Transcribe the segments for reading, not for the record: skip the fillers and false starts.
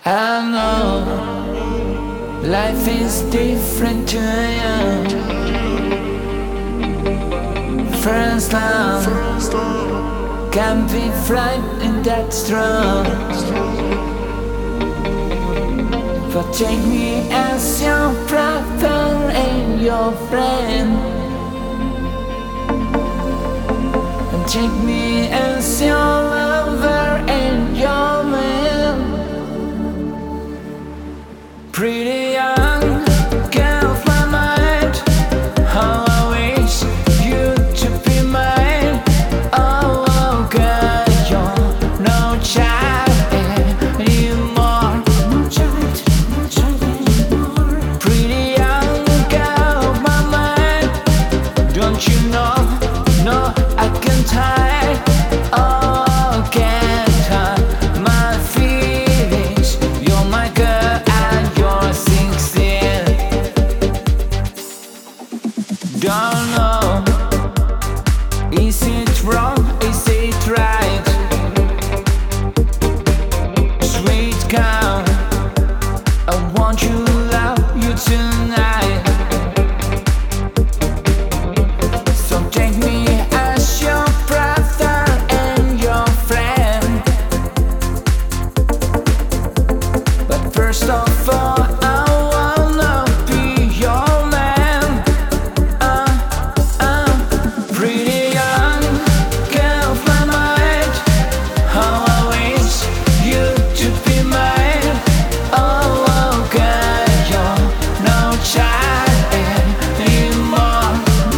I know life is different to you. First love can be frightening, that's true. But take me as your brother and your friend, and take me as your lover and your man. Pretty young girl of my mind, how I wish you to be mine. Oh, girl, you're no child anymore. Pretty young girl of my mind, don't you know? No, I can't hide. Oh, can't hide my feelings. You're my girl and you're 16. Don't know, is it wrong, is it right? Sweet girl, I want you, love you tonight. So take me as your brother and your friend. But first of all, I wanna be your man. Pretty young girl of my mind, how I wish you to be mine. Oh, girl, you're no child anymore.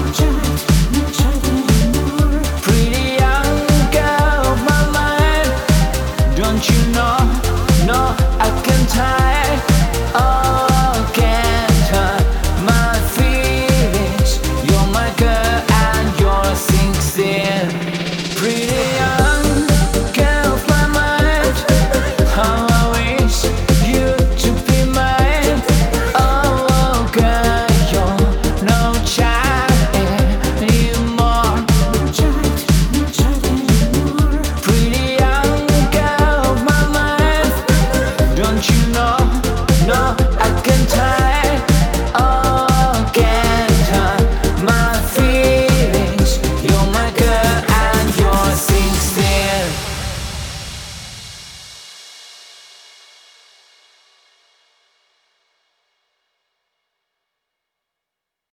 Pretty young girl of my mind, don't you know? No, I can't hide.